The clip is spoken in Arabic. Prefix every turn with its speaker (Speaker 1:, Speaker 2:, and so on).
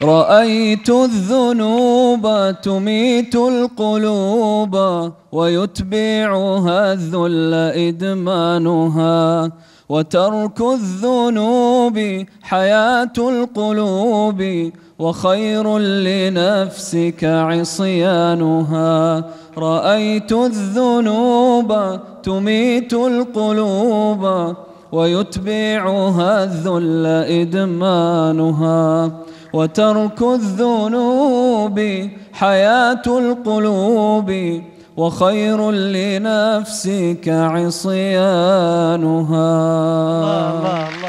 Speaker 1: رأيت الذنوب تميت القلوب ويتبعها الذل إدمانها، وترك الذنوب حياة القلوب وخير لنفسك عصيانها. رأيت الذنوب تميت القلوب ويتبعها الذل إدمانها، وترك الذنوب حياة القلوب وخير لنفسك عصيانها.
Speaker 2: الله الله الله.